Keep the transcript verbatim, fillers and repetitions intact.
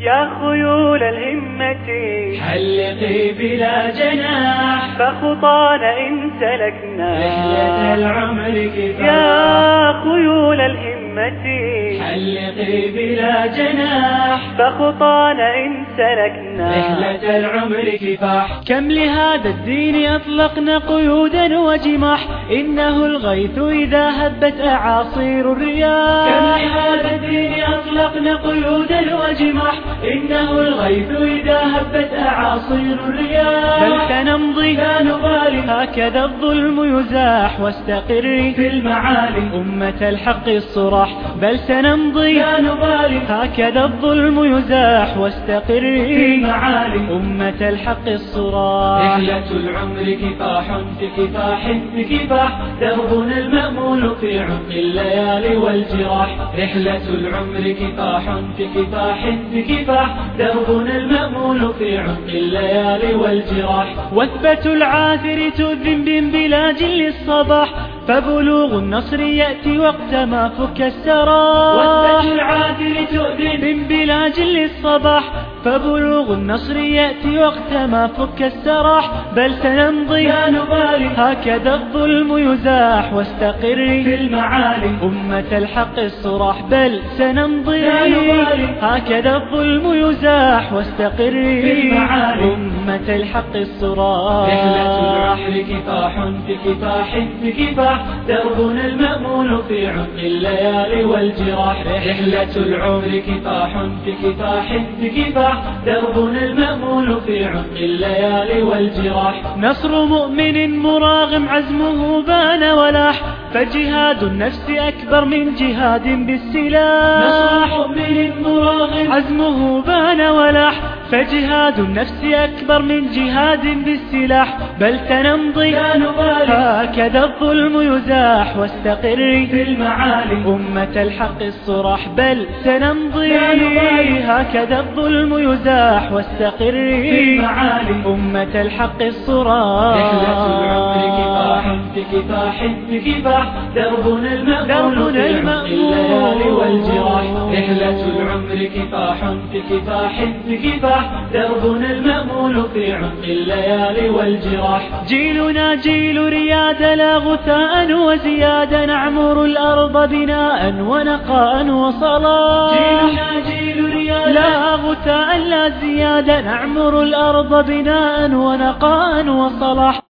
يا خيول الهمة حلقي بلا جناح، فخطانا إن سلكنا رحلة العمر كفاح. يا خيول الهمة حلقي بلا جناح، فخطانا إن سلكنا رحلة العمر كفاح. كم لهذا الدين أطلقنا قيودا وجماح، إنه الغيث إذا هبت أعاصير الرياح. كم لهذا الدين أطلقنا قيودا وجماح، إنه الغيث إذا هبت أعاصير الرياح. بل سنمضي لا نبالي، هكذا الظلم يزاح واستقري في المعالي أمة الحق الصراح. بل سنمضي لا نبالي، هكذا الظلم يزاح واستقري في المعالي أمة الحق الصراح. رحلة العمر كفاح في كفاح في كفاح، دربنا المأمول في عمق الليالي والجراح. رحلة العمر كفاح في كفاح في كفاح، دربنا المأمول في عمق الليالي والجراح. وثبة العاثر تؤذن بلا جل الصباح، فبلوغ النصر يأتي وقت ما فك السراح. وثبة العاثر تؤذن بلا جل الصباح، فبلوغ النصر يأتي وقت ما فك السراح. بل سنمضي لا نبالي، هكذا الظلم يزاح واستقري في المعالي أمة الحق الصراح. بل سنمضي لا نبالي، هكذا الظلم يزاح واستقري في المعالي أمة الحق الصراح. رحلة العمر كفاح في كفاح في كفاح، دربنا المأمول في عمق الليالي والجراح. رحلة العمر كفاح في كفاح في كفاح، دربنا المأمول في عمق الليالي والجراح. نصر مؤمن مراغم عزمه بان ولاح، فجهاد النفس أكبر من جهاد بالسلاح. نصر مؤمن مراغم عزمه بان ولاح، فجهاد النفس أكبر من جهاد بالسلاح. بل سنمضي لا نبالي، هكذا الظلم يزاح واستقري في المعالي أمة الحق الصراح. بل سنمضي لا نبالي، هكذا الظلم يزاح واستقري في المعالي أمة الحق الصراح. رحلة العمر كفاح في كفاح في كفاح، دربنا المأمول في عمق الليالي والجراح. رحلة العمر كفاح في كفاح في كفاح، دربنا المأمول في عمق الليالي والجراح. جيلنا جيل رياد لا غثاء وزيادا، نعمر الأرض بناء ونقاء وصلاح. جيلنا جيل رياد لا غثاء لا زيادا، نعمر الأرض بناء ونقاء وصلاح.